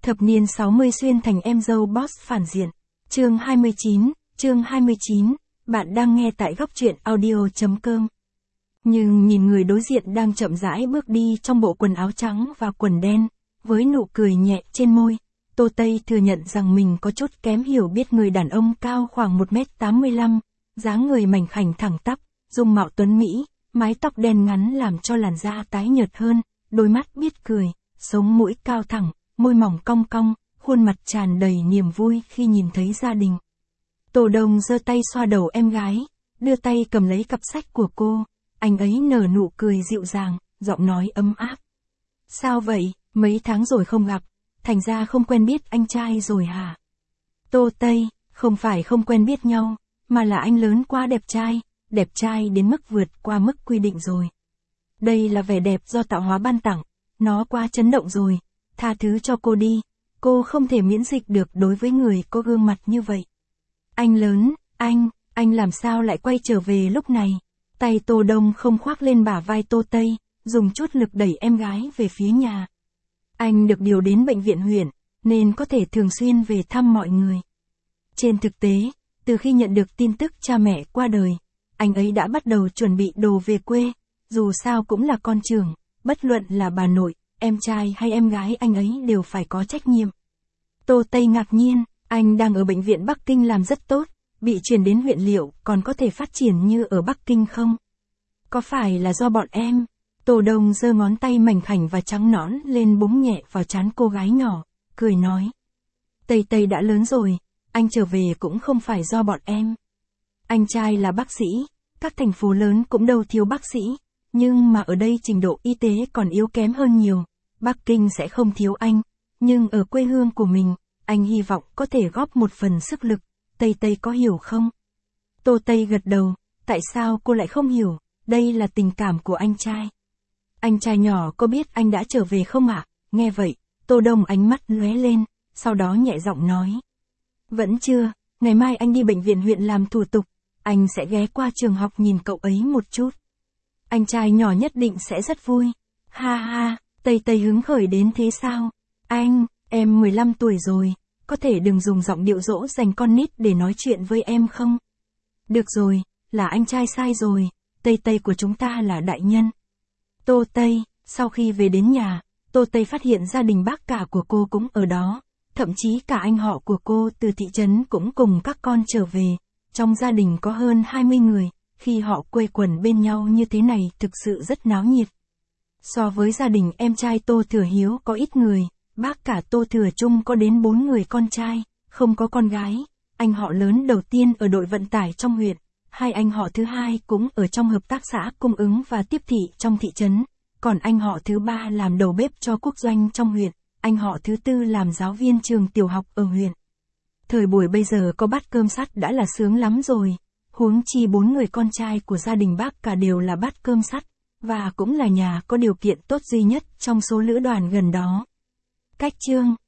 Thập niên 60 xuyên thành em dâu boss phản diện. Chương 29, bạn đang nghe tại góc truyện audio.com. Nhưng nhìn người đối diện đang chậm rãi bước đi trong bộ quần áo trắng và quần đen, với nụ cười nhẹ trên môi, Tô Tây thừa nhận rằng mình có chút kém hiểu biết người đàn ông cao khoảng 1m85, dáng người mảnh khảnh thẳng tắp, dung mạo tuấn mỹ, mái tóc đen ngắn làm cho làn da tái nhợt hơn, đôi mắt biết cười, sống mũi cao thẳng, môi mỏng cong cong, khuôn mặt tràn đầy niềm vui khi nhìn thấy gia đình. Tô Đông giơ tay xoa đầu em gái, đưa tay cầm lấy cặp sách của cô, anh ấy nở nụ cười dịu dàng, giọng nói ấm áp. Sao vậy, mấy tháng rồi không gặp, thành ra không quen biết anh trai rồi hả? Tô Tây, không phải không quen biết nhau, mà là anh lớn quá đẹp trai đến mức vượt qua mức quy định rồi. Đây là vẻ đẹp do tạo hóa ban tặng, nó quá chấn động rồi, tha thứ cho cô đi, cô không thể miễn dịch được đối với người có gương mặt như vậy. Anh lớn, anh làm sao lại quay trở về lúc này? Tay Tô Đông không khoác lên bả vai Tô Tây, dùng chút lực đẩy em gái về phía nhà. Anh được điều đến bệnh viện huyện, nên có thể thường xuyên về thăm mọi người. Trên thực tế, từ khi nhận được tin tức cha mẹ qua đời, anh ấy đã bắt đầu chuẩn bị đồ về quê, dù sao cũng là con trưởng, bất luận là bà nội, em trai hay em gái anh ấy đều phải có trách nhiệm. Tô Tây ngạc nhiên, anh đang ở bệnh viện Bắc Kinh làm rất tốt, bị chuyển đến huyện liệu còn có thể phát triển như ở Bắc Kinh không? Có phải là do bọn em? Tô Đông giơ ngón tay mảnh khảnh và trắng nõn lên búng nhẹ vào trán cô gái nhỏ, cười nói. Tây đã lớn rồi, anh trở về cũng không phải do bọn em. Anh trai là bác sĩ, các thành phố lớn cũng đâu thiếu bác sĩ, nhưng mà ở đây trình độ y tế còn yếu kém hơn nhiều. Bắc Kinh sẽ không thiếu anh, nhưng ở quê hương của mình, anh hy vọng có thể góp một phần sức lực. Tây có hiểu không? Tô Tây gật đầu, tại sao cô lại không hiểu, đây là tình cảm của anh trai. Anh trai nhỏ có biết anh đã trở về không ạ? Nghe vậy, Tô Đông ánh mắt lóe lên, sau đó nhẹ giọng nói. Vẫn chưa, ngày mai anh đi bệnh viện huyện làm thủ tục, anh sẽ ghé qua trường học nhìn cậu ấy một chút. Anh trai nhỏ nhất định sẽ rất vui. Ha ha, Tây hứng khởi đến thế sao? Em 15 tuổi rồi, có thể đừng dùng giọng điệu dỗ dành con nít để nói chuyện với em không? Được rồi, là anh trai sai rồi, Tây của chúng ta là đại nhân. Tô Tây, sau khi về đến nhà, Tô Tây phát hiện gia đình bác cả của cô cũng ở đó, thậm chí cả anh họ của cô từ thị trấn cũng cùng các con trở về. Trong gia đình có hơn 20 người, khi họ quây quần bên nhau như thế này thực sự rất náo nhiệt. So với gia đình em trai Tô Thừa Hiếu có ít người, bác cả Tô Thừa Trung có đến 4 người con trai, không có con gái. Anh họ lớn đầu tiên ở đội vận tải trong huyện, hai anh họ thứ hai cũng ở trong hợp tác xã cung ứng và tiếp thị trong thị trấn, còn anh họ thứ ba làm đầu bếp cho quốc doanh trong huyện, anh họ thứ tư làm giáo viên trường tiểu học ở huyện. Thời buổi bây giờ có bát cơm sắt đã là sướng lắm rồi, huống chi 4 người con trai của gia đình bác cả đều là bát cơm sắt, và cũng là nhà có điều kiện tốt duy nhất trong số lữ đoàn gần đó. Cách chương